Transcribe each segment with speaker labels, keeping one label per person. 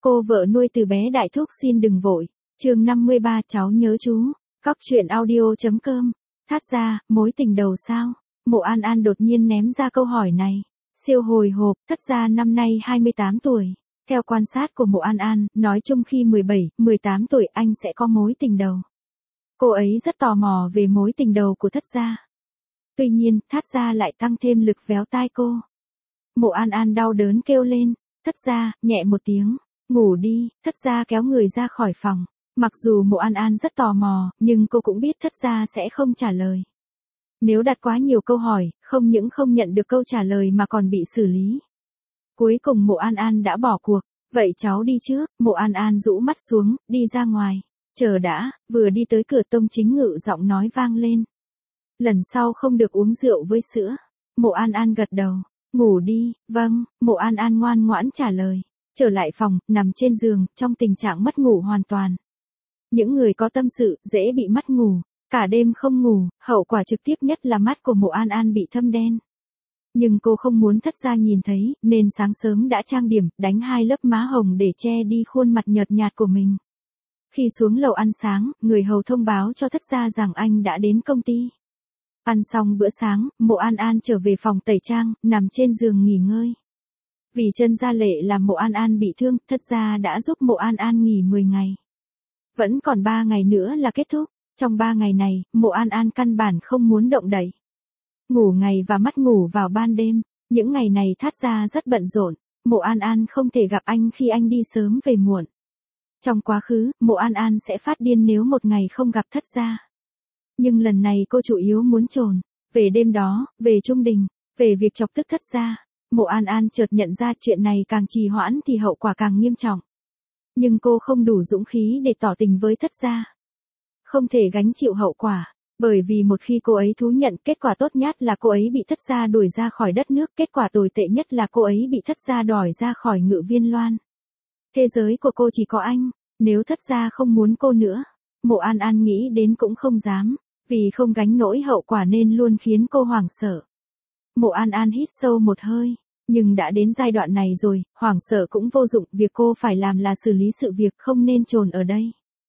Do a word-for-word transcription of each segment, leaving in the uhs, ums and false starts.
Speaker 1: Cô vợ nuôi từ bé đại thúc xin đừng vội. Chương năm mươi ba cháu nhớ chú. Cóc truyện audio chấm com. Thát ra, mối tình đầu sao? Mộ An An đột nhiên ném ra câu hỏi này. Siêu hồi hộp, Thất gia năm nay hai mươi tám tuổi. Theo quan sát của Mộ An An, nói chung khi mười bảy, mười tám tuổi anh sẽ có mối tình đầu. Cô ấy rất tò mò về mối tình đầu của Thất gia. Tuy nhiên, Thát gia lại tăng thêm lực véo tai cô. Mộ An An đau đớn kêu lên. Thất gia, nhẹ một tiếng. Ngủ đi. Thất gia kéo người ra khỏi phòng. Mặc dù Mộ An An rất tò mò, nhưng cô cũng biết Thất gia sẽ không trả lời. Nếu đặt quá nhiều câu hỏi, không những không nhận được câu trả lời mà còn bị xử lý. Cuối cùng Mộ An An đã bỏ cuộc. Vậy cháu đi trước. Mộ An An rũ mắt xuống, đi ra ngoài. Chờ đã, vừa đi tới cửa Tông Chính Ngự giọng nói vang lên. Lần sau không được uống rượu với sữa. Mộ An An gật đầu. Ngủ đi. Vâng. Mộ An An ngoan ngoãn trả lời. Trở lại phòng, nằm trên giường, trong tình trạng mất ngủ hoàn toàn. Những người có tâm sự, dễ bị mất ngủ. Cả đêm không ngủ, hậu quả trực tiếp nhất là mắt của Mộ An An bị thâm đen. Nhưng cô không muốn Thất gia nhìn thấy, nên sáng sớm đã trang điểm, đánh hai lớp má hồng để che đi khuôn mặt nhợt nhạt của mình. Khi xuống lầu ăn sáng, người hầu thông báo cho Thất gia rằng anh đã đến công ty. Ăn xong bữa sáng, Mộ An An trở về phòng tẩy trang, nằm trên giường nghỉ ngơi. Vì chân Gia Lệ làm Mộ An An bị thương, Thất gia đã giúp Mộ An An nghỉ mười ngày. Vẫn còn ba ngày nữa là kết thúc. Trong ba ngày này, Mộ An An căn bản không muốn động đậy. Ngủ ngày và mất ngủ vào ban đêm. Những ngày này Thát gia rất bận rộn. Mộ An An không thể gặp anh khi anh đi sớm về muộn. Trong quá khứ, Mộ An An sẽ phát điên nếu một ngày không gặp Thất gia. Nhưng lần này cô chủ yếu muốn trồn. Về đêm đó, về Trung Đình, về việc chọc tức Thất gia. Mộ An An chợt nhận ra chuyện này càng trì hoãn thì hậu quả càng nghiêm trọng. Nhưng cô không đủ dũng khí để tỏ tình với Thất gia. Không thể gánh chịu hậu quả. Bởi vì một khi cô ấy thú nhận, kết quả tốt nhất là cô ấy bị Thất gia đuổi ra khỏi đất nước. Kết quả tồi tệ nhất là cô ấy bị Thất gia đòi ra khỏi Ngự Viên Loan. Thế giới của cô chỉ có anh. Nếu Thất gia không muốn cô nữa, Mộ An An nghĩ đến cũng không dám. Vì không gánh nổi hậu quả nên luôn khiến cô hoảng sợ. Mộ An An hít sâu một hơi. Nhưng đã đến giai đoạn này rồi, hoảng sợ cũng vô dụng, việc cô phải làm là xử lý sự việc, không nên trồn ở đây.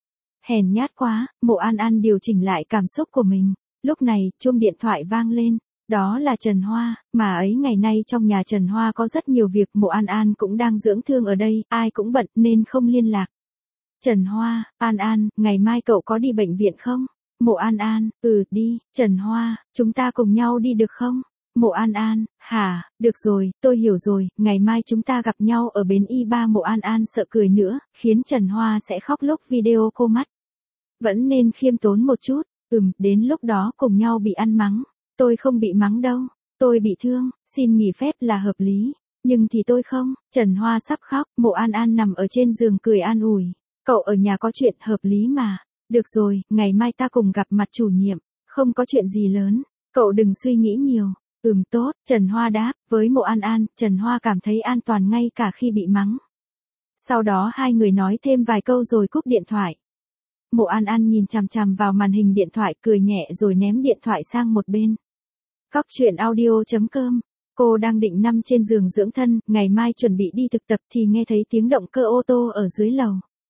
Speaker 1: Hèn nhát quá, Mộ An An điều chỉnh lại cảm xúc của mình. Lúc này, chuông điện thoại vang lên. Đó là Trần Hoa, mà ấy ngày nay trong nhà Trần Hoa có rất nhiều việc, Mộ An An cũng đang dưỡng thương ở đây, ai cũng bận nên không liên lạc. Trần Hoa, An An, ngày mai cậu có đi bệnh viện không? Mộ An An, ừ, đi. Trần Hoa, chúng ta cùng nhau đi được không? Mộ An An, hả, được rồi, tôi hiểu rồi, ngày mai chúng ta gặp nhau ở bến y ba. Mộ An An sợ cười nữa, khiến Trần Hoa sẽ khóc lúc video cô mắt. Vẫn nên khiêm tốn một chút, ừm, đến lúc đó cùng nhau bị ăn mắng. Tôi không bị mắng đâu, tôi bị thương, xin nghỉ phép là hợp lý, nhưng thì tôi không. Trần Hoa sắp khóc, Mộ An An nằm ở trên giường cười an ủi. Cậu ở nhà có chuyện hợp lý mà. Được rồi, ngày mai ta cùng gặp mặt chủ nhiệm, không có chuyện gì lớn, cậu đừng suy nghĩ nhiều. Ừm tốt, Trần Hoa đáp, với Mộ An An, Trần Hoa cảm thấy an toàn ngay cả khi bị mắng. Sau đó hai người nói thêm vài câu rồi cúp điện thoại. Mộ An An nhìn chằm chằm vào màn hình điện thoại cười nhẹ rồi ném điện thoại sang một bên. Cóc truyện audio chấm com. Cô đang định nằm trên giường dưỡng thân, ngày mai chuẩn bị đi thực tập thì nghe thấy tiếng động cơ ô tô ở dưới lầu.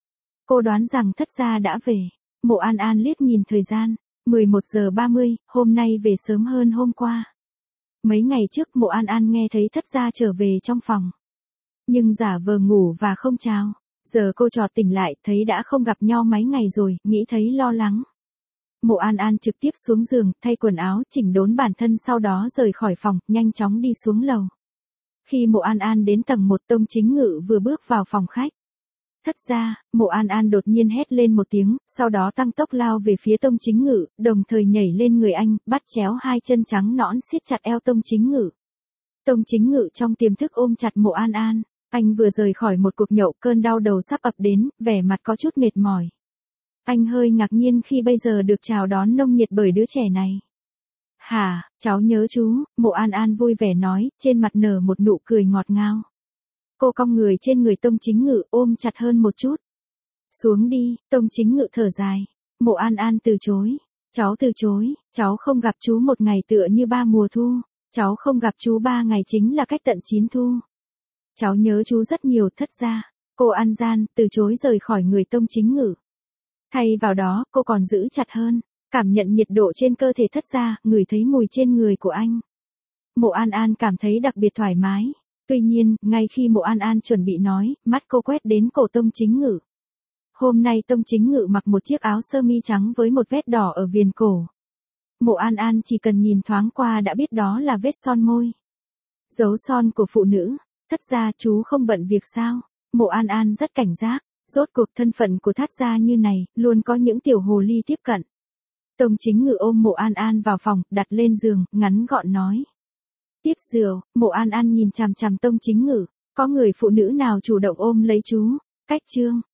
Speaker 1: Cô đoán rằng Thất gia đã về. Mộ An An liếc nhìn thời gian, mười một giờ ba mươi, hôm nay về sớm hơn hôm qua. Mấy ngày trước Mộ An An nghe thấy Thất gia trở về trong phòng. Nhưng giả vờ ngủ và không chào. Giờ cô trọt tỉnh lại, thấy đã không gặp nhau mấy ngày rồi, nghĩ thấy lo lắng. Mộ An An trực tiếp xuống giường, thay quần áo, chỉnh đốn bản thân sau đó rời khỏi phòng, nhanh chóng đi xuống lầu. Khi Mộ An An đến tầng một, Tông Chính Ngự vừa bước vào phòng khách. Thất gia, Mộ An An đột nhiên hét lên một tiếng, sau đó tăng tốc lao về phía Tông Chính Ngự, đồng thời nhảy lên người anh, bắt chéo hai chân trắng nõn siết chặt eo Tông Chính Ngự. Tông Chính Ngự trong tiềm thức ôm chặt Mộ An An, anh vừa rời khỏi một cuộc nhậu, cơn đau đầu sắp ập đến, vẻ mặt có chút mệt mỏi. Anh hơi ngạc nhiên khi bây giờ được chào đón nồng nhiệt bởi đứa trẻ này. Hả, cháu nhớ chú, Mộ An An vui vẻ nói, trên mặt nở một nụ cười ngọt ngào. Cô cong người trên người Tông Chính Ngự, ôm chặt hơn một chút. Xuống đi, Tông Chính Ngự thở dài. Mộ An An từ chối. Cháu từ chối, cháu không gặp chú một ngày tựa như ba mùa thu. Cháu không gặp chú ba ngày chính là cách tận chín thu. Cháu nhớ chú rất nhiều. Thất gia. Cô ăn gian, từ chối rời khỏi người Tông Chính Ngự. Thay vào đó, cô còn giữ chặt hơn, cảm nhận nhiệt độ trên cơ thể Thất gia, ngửi thấy mùi trên người của anh. Mộ An An cảm thấy đặc biệt thoải mái. Tuy nhiên, ngay khi Mộ An An chuẩn bị nói, mắt cô quét đến cổ Tông Chính Ngự. Hôm nay Tông Chính Ngự mặc một chiếc áo sơ mi trắng với một vết đỏ ở viền cổ. Mộ An An chỉ cần nhìn thoáng qua đã biết đó là vết son môi. Dấu son của phụ nữ. Thất gia, chú không bận việc sao? Mộ An An rất cảnh giác. Rốt cuộc thân phận của Thất gia như này, luôn có những tiểu hồ ly tiếp cận. Tông Chính Ngự ôm Mộ An An vào phòng, đặt lên giường, ngắn gọn nói. Tiếp rượu, Mộ An An nhìn chằm chằm Tông Chính Ngự. Có người phụ nữ nào chủ động ôm lấy chú? Cách chương.